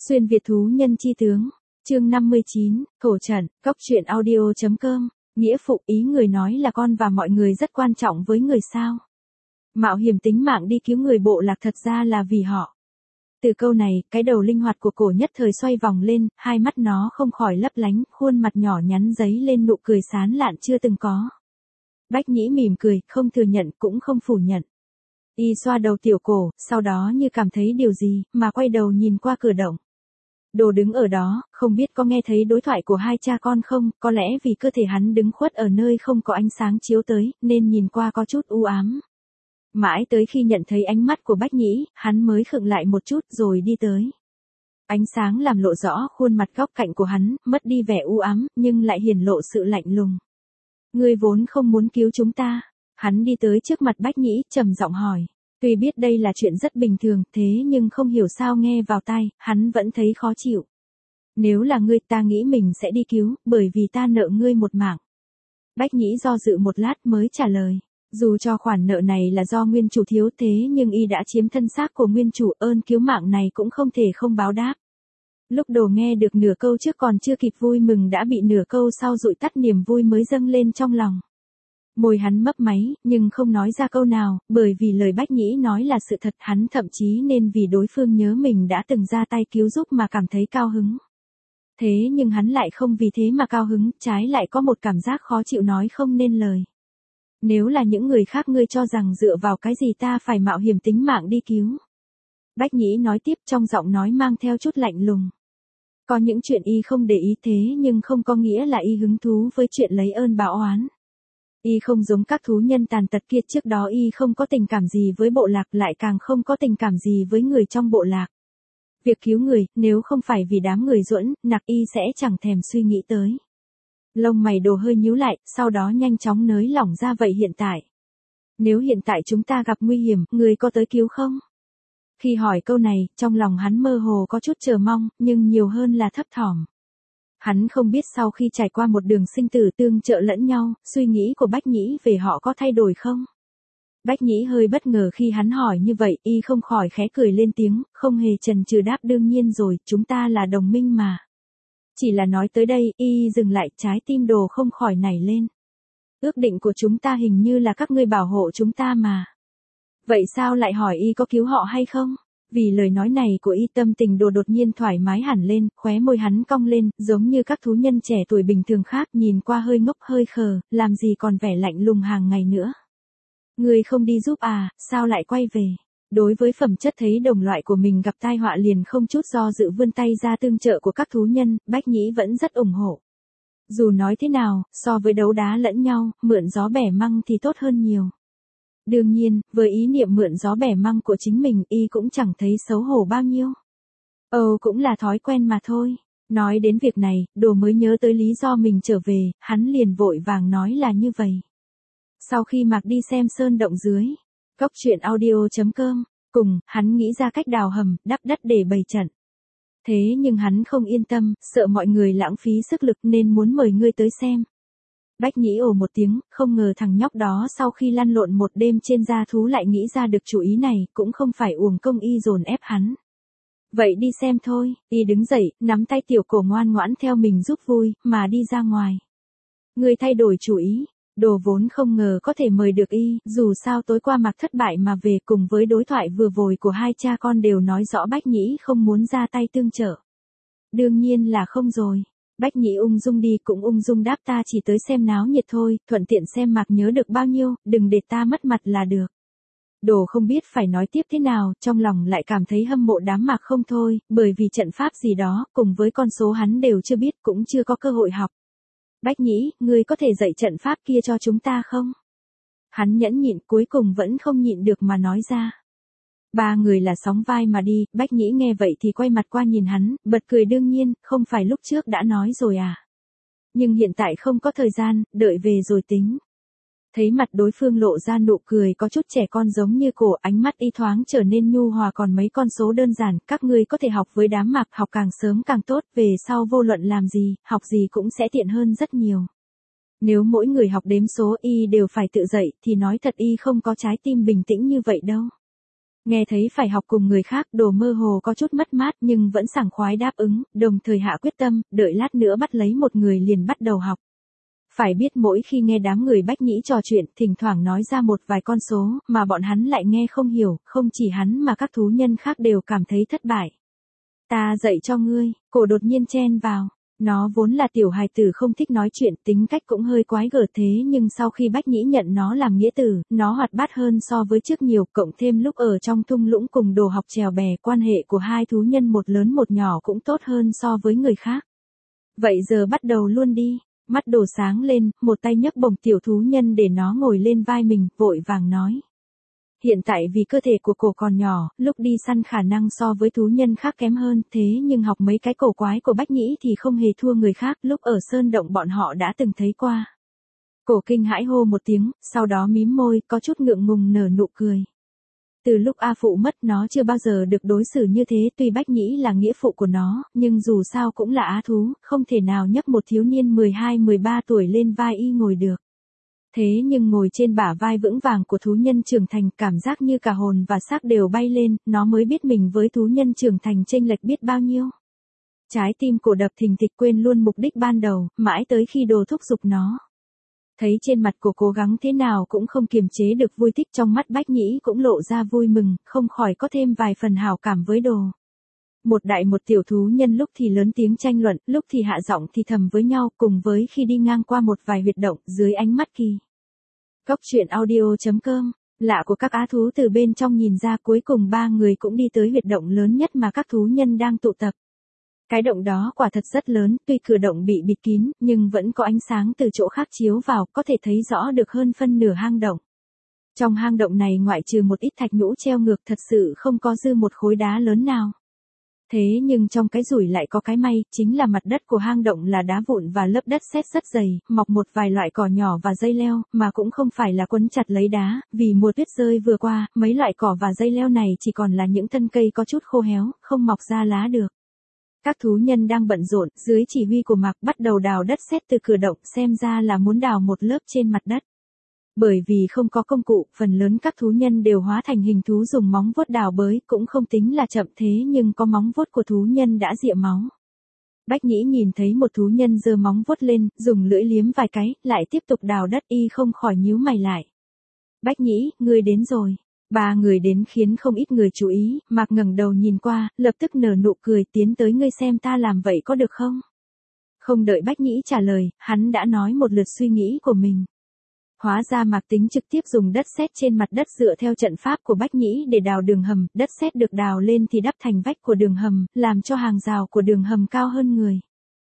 Xuyên Việt thú nhân chi tướng, chương 59, thổ trận, cốc truyện audio.com, nghĩa phụ ý người nói là con và mọi người rất quan trọng với người sao. Mạo hiểm tính mạng đi cứu người bộ lạc thật ra là vì họ. Từ câu này, cái đầu linh hoạt của Cổ Nhất Thời xoay vòng lên, hai mắt nó không khỏi lấp lánh, khuôn mặt nhỏ nhắn giấy lên nụ cười sán lạn chưa từng có. Bách Nhĩ mỉm cười, không thừa nhận cũng không phủ nhận. Y xoa đầu Tiểu Cổ, sau đó như cảm thấy điều gì, mà quay đầu nhìn qua cửa động. Đồ đứng ở đó, không biết có nghe thấy đối thoại của hai cha con không, có lẽ vì cơ thể hắn đứng khuất ở nơi không có ánh sáng chiếu tới, nên nhìn qua có chút u ám. Mãi tới khi nhận thấy ánh mắt của Bách Nhĩ, hắn mới khựng lại một chút rồi đi tới. Ánh sáng làm lộ rõ khuôn mặt góc cạnh của hắn, mất đi vẻ u ám, nhưng lại hiển lộ sự lạnh lùng. Ngươi vốn không muốn cứu chúng ta. Hắn đi tới trước mặt Bách Nhĩ, trầm giọng hỏi. Tuy biết đây là chuyện rất bình thường, thế nhưng không hiểu sao nghe vào tai, hắn vẫn thấy khó chịu. Nếu là ngươi ta nghĩ mình sẽ đi cứu, bởi vì ta nợ ngươi một mạng. Bách Nhĩ do dự một lát mới trả lời. Dù cho khoản nợ này là do nguyên chủ thiếu thế nhưng y đã chiếm thân xác của nguyên chủ, ơn cứu mạng này cũng không thể không báo đáp. Lúc Đồ nghe được nửa câu trước còn chưa kịp vui mừng đã bị nửa câu sau dụi tắt niềm vui mới dâng lên trong lòng. Môi hắn mấp máy, nhưng không nói ra câu nào, bởi vì lời Bách Nhĩ nói là sự thật, hắn thậm chí nên vì đối phương nhớ mình đã từng ra tay cứu giúp mà cảm thấy cao hứng. Thế nhưng hắn lại không vì thế mà cao hứng, trái lại có một cảm giác khó chịu nói không nên lời. Nếu là những người khác ngươi cho rằng dựa vào cái gì ta phải mạo hiểm tính mạng đi cứu. Bách Nhĩ nói tiếp trong giọng nói mang theo chút lạnh lùng. Có những chuyện y không để ý thế nhưng không có nghĩa là y hứng thú với chuyện lấy ơn báo oán. Y không giống các thú nhân tàn tật kia, trước đó y không có tình cảm gì với bộ lạc, lại càng không có tình cảm gì với người trong bộ lạc. Việc cứu người, nếu không phải vì đám người duẫn nặc y sẽ chẳng thèm suy nghĩ tới. Lông mày Đồ hơi nhíu lại, sau đó nhanh chóng nới lỏng ra. Vậy hiện tại? Nếu hiện tại chúng ta gặp nguy hiểm, người có tới cứu không? Khi hỏi câu này, trong lòng hắn mơ hồ có chút chờ mong, nhưng nhiều hơn là thấp thỏm. Hắn không biết sau khi trải qua một đường sinh tử tương trợ lẫn nhau, suy nghĩ của Bách Nhĩ về họ có thay đổi không? Bách Nhĩ hơi bất ngờ khi hắn hỏi như vậy, y không khỏi khẽ cười lên tiếng, không hề chần chừ đáp đương nhiên rồi, chúng ta là đồng minh mà. Chỉ là nói tới đây, y dừng lại, trái tim Đồ không khỏi nảy lên. Ước định của chúng ta hình như là các ngươi bảo hộ chúng ta mà. Vậy sao lại hỏi y có cứu họ hay không? Vì lời nói này của y, tâm tình Đồ đột nhiên thoải mái hẳn lên, khóe môi hắn cong lên, giống như các thú nhân trẻ tuổi bình thường khác, nhìn qua hơi ngốc hơi khờ, làm gì còn vẻ lạnh lùng hàng ngày nữa. Người không đi giúp à, sao lại quay về? Đối với phẩm chất thấy đồng loại của mình gặp tai họa liền không chút do dự vươn tay ra tương trợ của các thú nhân, Bách Nhĩ vẫn rất ủng hộ. Dù nói thế nào, so với đấu đá lẫn nhau, mượn gió bẻ măng thì tốt hơn nhiều. Đương nhiên, với ý niệm mượn gió bẻ măng của chính mình, y cũng chẳng thấy xấu hổ bao nhiêu. Cũng là thói quen mà thôi. Nói đến việc này, Đồ mới nhớ tới lý do mình trở về, hắn liền vội vàng nói là như vậy. Sau khi Mạc đi xem sơn động dưới, cốc truyện audio.com, cùng, hắn nghĩ ra cách đào hầm, đắp đất để bày trận. Thế nhưng hắn không yên tâm, sợ mọi người lãng phí sức lực nên muốn mời ngươi tới xem. Bách Nhĩ ồ một tiếng, không ngờ thằng nhóc đó sau khi lăn lộn một đêm trên da thú lại nghĩ ra được chủ ý này, cũng không phải uổng công y dồn ép hắn. Vậy đi xem thôi, y đứng dậy, nắm tay Tiểu Cổ ngoan ngoãn theo mình giúp vui, mà đi ra ngoài. Ngươi thay đổi chủ ý. Đồ vốn không ngờ có thể mời được y, dù sao tối qua Mạc thất bại mà về, cùng với đối thoại vừa rồi của hai cha con đều nói rõ Bách Nhĩ không muốn ra tay tương trợ. Đương nhiên là không rồi. Bách Nhĩ ung dung đi cũng ung dung đáp ta chỉ tới xem náo nhiệt thôi, thuận tiện xem Mạc nhớ được bao nhiêu, đừng để ta mất mặt là được. Đồ không biết phải nói tiếp thế nào, trong lòng lại cảm thấy hâm mộ đám Mạc không thôi, bởi vì trận pháp gì đó, cùng với con số hắn đều chưa biết, cũng chưa có cơ hội học. Bách Nhĩ, ngươi có thể dạy trận pháp kia cho chúng ta không? Hắn nhẫn nhịn cuối cùng vẫn không nhịn được mà nói ra. Ba người là sóng vai mà đi, Bách Nhĩ nghe vậy thì quay mặt qua nhìn hắn, bật cười đương nhiên, không phải lúc trước đã nói rồi à? Nhưng hiện tại không có thời gian, đợi về rồi tính. Thấy mặt đối phương lộ ra nụ cười có chút trẻ con giống như Cổ, ánh mắt y thoáng trở nên nhu hòa còn mấy con số đơn giản, các ngươi có thể học với đám Mạc, học càng sớm càng tốt, về sau vô luận làm gì, học gì cũng sẽ tiện hơn rất nhiều. Nếu mỗi người học đếm số y đều phải tự dậy thì nói thật y không có trái tim bình tĩnh như vậy đâu. Nghe thấy phải học cùng người khác, Đồ mơ hồ có chút mất mát nhưng vẫn sảng khoái đáp ứng, đồng thời hạ quyết tâm, đợi lát nữa bắt lấy một người liền bắt đầu học. Phải biết mỗi khi nghe đám người Bách Nhĩ trò chuyện, thỉnh thoảng nói ra một vài con số, mà bọn hắn lại nghe không hiểu, không chỉ hắn mà các thú nhân khác đều cảm thấy thất bại. Ta dạy cho ngươi, cổ đột nhiên chen vào. Nó vốn là tiểu hài tử không thích nói chuyện, tính cách cũng hơi quái gở thế nhưng sau khi Bách Nhĩ nhận nó làm nghĩa tử, nó hoạt bát hơn so với trước nhiều, cộng thêm lúc ở trong thung lũng cùng Đồ học chèo bè, quan hệ của hai thú nhân một lớn một nhỏ cũng tốt hơn so với người khác. Vậy giờ bắt đầu luôn đi. Mắt Đồ sáng lên, một tay nhấc bổng tiểu thú nhân để nó ngồi lên vai mình, vội vàng nói. Hiện tại vì cơ thể của cổ còn nhỏ, lúc đi săn khả năng so với thú nhân khác kém hơn, thế nhưng học mấy cái cổ quái của Bách Nhĩ thì không hề thua người khác, lúc ở sơn động bọn họ đã từng thấy qua. Cổ kinh hãi hô một tiếng, sau đó mím môi, có chút ngượng ngùng nở nụ cười. Từ lúc A Phụ mất nó chưa bao giờ được đối xử như thế, tuy Bách Nhĩ là nghĩa phụ của nó, nhưng dù sao cũng là á thú, không thể nào nhấc một thiếu niên 12-13 tuổi lên vai y ngồi được. Thế nhưng ngồi trên bả vai vững vàng của thú nhân trưởng thành, cảm giác như cả hồn và xác đều bay lên, nó mới biết mình với thú nhân trưởng thành chênh lệch biết bao nhiêu. Trái tim cổ đập thình thịch, quên luôn mục đích ban đầu, mãi tới khi Đồ thúc giục nó. Thấy trên mặt cổ cố gắng thế nào cũng không kiềm chế được vui thích, trong mắt Bách Nhĩ cũng lộ ra vui mừng, không khỏi có thêm vài phần hảo cảm với Đồ. Một đại một tiểu thú nhân lúc thì lớn tiếng tranh luận, lúc thì hạ giọng thì thầm với nhau, cùng với khi đi ngang qua một vài huyệt động, dưới ánh mắt kỳ. Cốc truyện audio.com, lạ của các á thú từ bên trong nhìn ra, cuối cùng ba người cũng đi tới huyệt động lớn nhất mà các thú nhân đang tụ tập. Cái động đó quả thật rất lớn, tuy cửa động bị bịt kín, nhưng vẫn có ánh sáng từ chỗ khác chiếu vào, có thể thấy rõ được hơn phân nửa hang động. Trong hang động này ngoại trừ một ít thạch nhũ treo ngược, thật sự không có dư một khối đá lớn nào. Thế nhưng trong cái rủi lại có cái may, chính là mặt đất của hang động là đá vụn và lớp đất sét rất dày, mọc một vài loại cỏ nhỏ và dây leo, mà cũng không phải là quấn chặt lấy đá, vì mùa tuyết rơi vừa qua, mấy loại cỏ và dây leo này chỉ còn là những thân cây có chút khô héo, không mọc ra lá được. Các thú nhân đang bận rộn, dưới chỉ huy của Mạc bắt đầu đào đất sét từ cửa động, xem ra là muốn đào một lớp trên mặt đất. Bởi vì không có công cụ, phần lớn các thú nhân đều hóa thành hình thú dùng móng vuốt đào bới, cũng không tính là chậm, thế nhưng có móng vuốt của thú nhân đã rịa máu. Bách Nhĩ nhìn thấy một thú nhân giơ móng vuốt lên, dùng lưỡi liếm vài cái, lại tiếp tục đào đất, y không khỏi nhíu mày lại. Bách Nhĩ, ngươi đến rồi. Ba người đến khiến không ít người chú ý, Mạc ngẩng đầu nhìn qua, lập tức nở nụ cười, tiến tới ngươi xem ta làm vậy có được không? Không đợi Bách Nhĩ trả lời, hắn đã nói một lượt suy nghĩ của mình. Hóa ra Mạc tính trực tiếp dùng đất sét trên mặt đất dựa theo trận pháp của Bách Nhĩ để đào đường hầm, đất sét được đào lên thì đắp thành vách của đường hầm, làm cho hàng rào của đường hầm cao hơn người.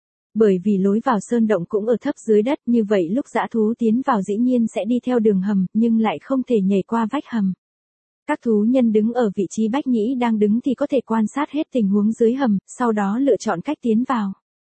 Bởi vì lối vào sơn động cũng ở thấp dưới đất, như vậy lúc dã thú tiến vào dĩ nhiên sẽ đi theo đường hầm, nhưng lại không thể nhảy qua vách hầm. Các thú nhân đứng ở vị trí Bách Nhĩ đang đứng thì có thể quan sát hết tình huống dưới hầm, sau đó lựa chọn cách tiến vào.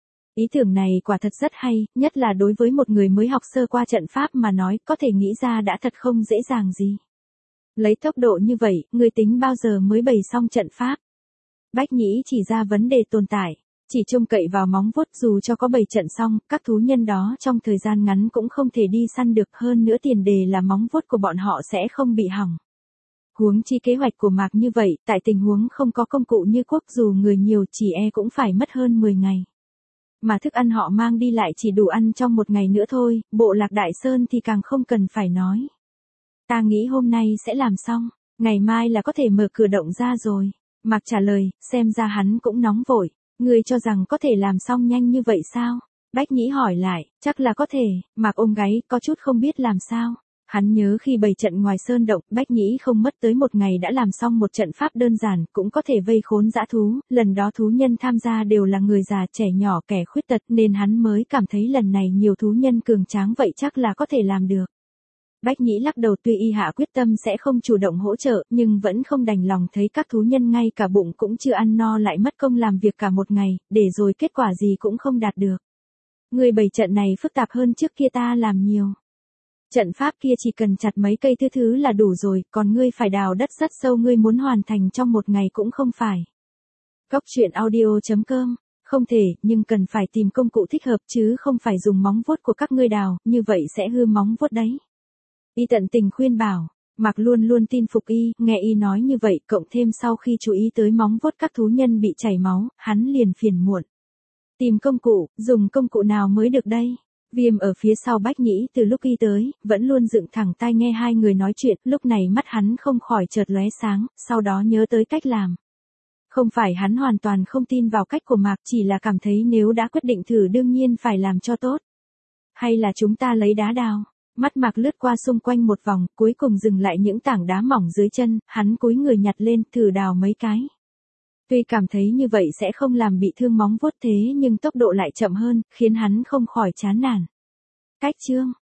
Ý tưởng này quả thật rất hay, nhất là đối với một người mới học sơ qua trận pháp mà nói, có thể nghĩ ra đã thật không dễ dàng gì. Lấy tốc độ như vậy, người tính bao giờ mới bày xong trận pháp? Bách Nhĩ chỉ ra vấn đề tồn tại. Chỉ trông cậy vào móng vuốt, dù cho có bày trận xong, các thú nhân đó trong thời gian ngắn cũng không thể đi săn được, hơn nữa tiền đề là móng vuốt của bọn họ sẽ không bị hỏng. Huống chi kế hoạch của Mạc như vậy, tại tình huống không có công cụ như quốc, dù người nhiều chỉ cũng phải mất hơn 10 ngày. Mà thức ăn họ mang đi lại chỉ đủ ăn trong một ngày nữa thôi, bộ lạc Đại Sơn thì càng không cần phải nói. Ta nghĩ hôm nay sẽ làm xong, ngày mai là có thể mở cửa động ra rồi. Mạc trả lời, xem ra hắn cũng nóng vội. Ngươi cho rằng có thể làm xong nhanh như vậy sao? Bách Nhĩ hỏi lại, chắc là có thể. Mạc ôm gáy, có chút không biết làm sao. Hắn nhớ khi bày trận ngoài sơn động, Bách Nhĩ không mất tới một ngày đã làm xong một trận pháp đơn giản, cũng có thể vây khốn dã thú, lần đó thú nhân tham gia đều là người già, trẻ nhỏ, kẻ khuyết tật, nên hắn mới cảm thấy lần này nhiều thú nhân cường tráng vậy chắc là có thể làm được. Bách Nhĩ lắc đầu, tuy y hạ quyết tâm sẽ không chủ động hỗ trợ, nhưng vẫn không đành lòng thấy các thú nhân ngay cả bụng cũng chưa ăn no lại mất công làm việc cả một ngày, để rồi kết quả gì cũng không đạt được. Người bày trận này phức tạp hơn trước kia ta làm nhiều. Trận pháp kia chỉ cần chặt mấy cây thứ là đủ rồi, còn ngươi phải đào đất rất sâu, ngươi muốn hoàn thành trong một ngày cũng không phải. Cốc truyện audio.com, không thể, nhưng cần phải tìm công cụ thích hợp chứ không phải dùng móng vuốt của các ngươi đào, như vậy sẽ hư móng vuốt đấy. Y tận tình khuyên bảo, Mạc luôn luôn tin phục y, nghe y nói như vậy, cộng thêm sau khi chú ý tới móng vuốt các thú nhân bị chảy máu, hắn liền phiền muộn. Tìm công cụ, dùng công cụ nào mới được đây? Viêm ở phía sau Bách Nhĩ từ lúc y tới, vẫn luôn dựng thẳng tai nghe hai người nói chuyện, lúc này mắt hắn không khỏi chợt lóe sáng, sau đó nhớ tới cách làm. Không phải hắn hoàn toàn không tin vào cách của Mạc, chỉ là cảm thấy nếu đã quyết định thử đương nhiên phải làm cho tốt. Hay là chúng ta lấy đá đào? Mắt Mạc lướt qua xung quanh một vòng, cuối cùng dừng lại những tảng đá mỏng dưới chân, hắn cúi người nhặt lên, thử đào mấy cái. Tuy cảm thấy như vậy sẽ không làm bị thương móng vuốt thế nhưng tốc độ lại chậm hơn, khiến hắn không khỏi chán nản. Cách chương